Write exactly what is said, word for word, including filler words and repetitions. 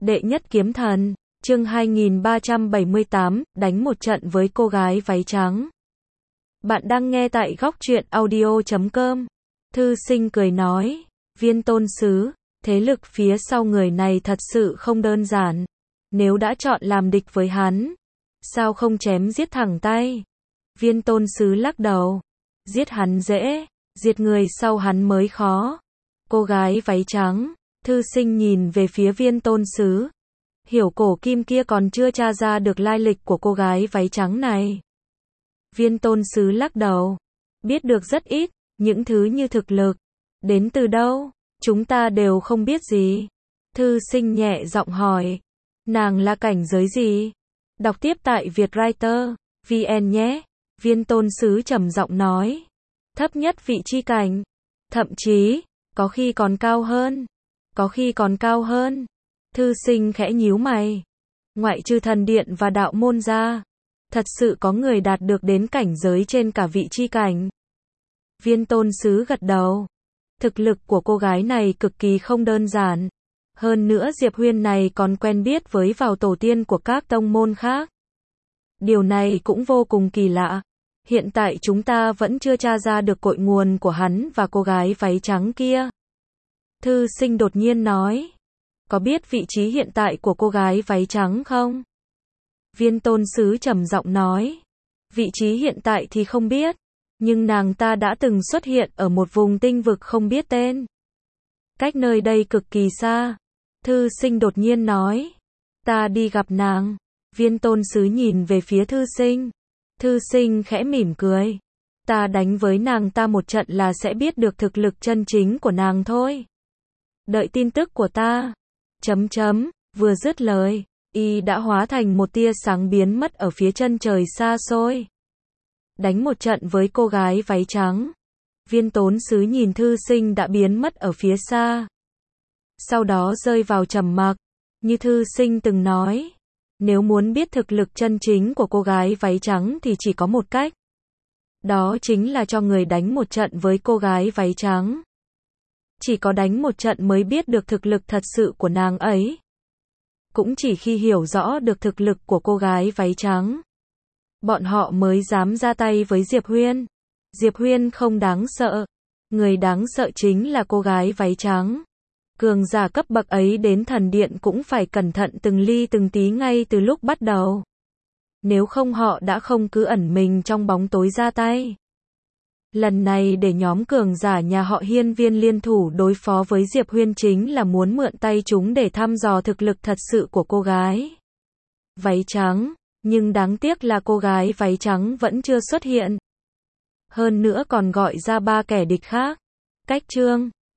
Đệ nhất kiếm thần, chương hai nghìn ba trăm bảy mươi tám, đánh một trận với cô gái váy trắng. Bạn đang nghe tại góc truyện audio chấm com. Thư sinh cười nói, Viên tôn sứ, thế lực phía sau người này thật sự không đơn giản. Nếu đã chọn làm địch với hắn, sao không chém giết thẳng tay? Viên tôn sứ lắc đầu, giết hắn dễ, diệt người sau hắn mới khó. Cô gái váy trắng, thư sinh nhìn về phía viên tôn sứ. Hiểu cổ kim kia còn chưa tra ra được lai lịch của cô gái váy trắng này. Viên tôn sứ lắc đầu, biết được rất ít, những thứ như thực lực, đến từ đâu, chúng ta đều không biết gì. Thư sinh nhẹ giọng hỏi, nàng là cảnh giới gì? Đọc tiếp tại vietwriter chấm vn nhé. Viên tôn sứ trầm giọng nói, thấp nhất vị chi cảnh, thậm chí, có khi còn cao hơn, có khi còn cao hơn. Thư sinh khẽ nhíu mày, ngoại trừ thần điện và đạo môn ra, thật sự có người đạt được đến cảnh giới trên cả vị chi cảnh. Viên tôn sứ gật đầu, thực lực của cô gái này cực kỳ không đơn giản. Hơn nữa Diệp Huyên này còn quen biết với vào tổ tiên của các tông môn khác. Điều này cũng vô cùng kỳ lạ. Hiện tại chúng ta vẫn chưa tra ra được cội nguồn của hắn và cô gái váy trắng kia. Thư sinh đột nhiên nói, có biết vị trí hiện tại của cô gái váy trắng không? Viên tôn sứ trầm giọng nói, vị trí hiện tại thì không biết, nhưng nàng ta đã từng xuất hiện ở một vùng tinh vực không biết tên. Cách nơi đây cực kỳ xa. Thư sinh đột nhiên nói, ta đi gặp nàng. Viên tôn sứ nhìn về phía thư sinh. Thư sinh khẽ mỉm cười, ta đánh với nàng ta một trận là sẽ biết được thực lực chân chính của nàng thôi. Đợi tin tức của ta. Chấm chấm, vừa dứt lời, y đã hóa thành một tia sáng biến mất ở phía chân trời xa xôi. Đánh một trận với cô gái váy trắng. Viên tôn sứ nhìn thư sinh đã biến mất ở phía xa. Sau đó rơi vào trầm mặc, như thư sinh từng nói. Nếu muốn biết thực lực chân chính của cô gái váy trắng thì chỉ có một cách. Đó chính là cho người đánh một trận với cô gái váy trắng. Chỉ có đánh một trận mới biết được thực lực thật sự của nàng ấy. Cũng chỉ khi hiểu rõ được thực lực của cô gái váy trắng, bọn họ mới dám ra tay với Diệp Huyên. Diệp Huyên không đáng sợ. Người đáng sợ chính là cô gái váy trắng. Cường giả cấp bậc ấy đến thần điện cũng phải cẩn thận từng ly từng tí ngay từ lúc bắt đầu. Nếu không họ đã không cứ ẩn mình trong bóng tối ra tay. Lần này để nhóm cường giả nhà họ Hiên Viên liên thủ đối phó với Diệp Huyên chính là muốn mượn tay chúng để thăm dò thực lực thật sự của cô gái váy trắng. Nhưng đáng tiếc là cô gái váy trắng vẫn chưa xuất hiện. Hơn nữa còn gọi ra ba kẻ địch khác. Cách chương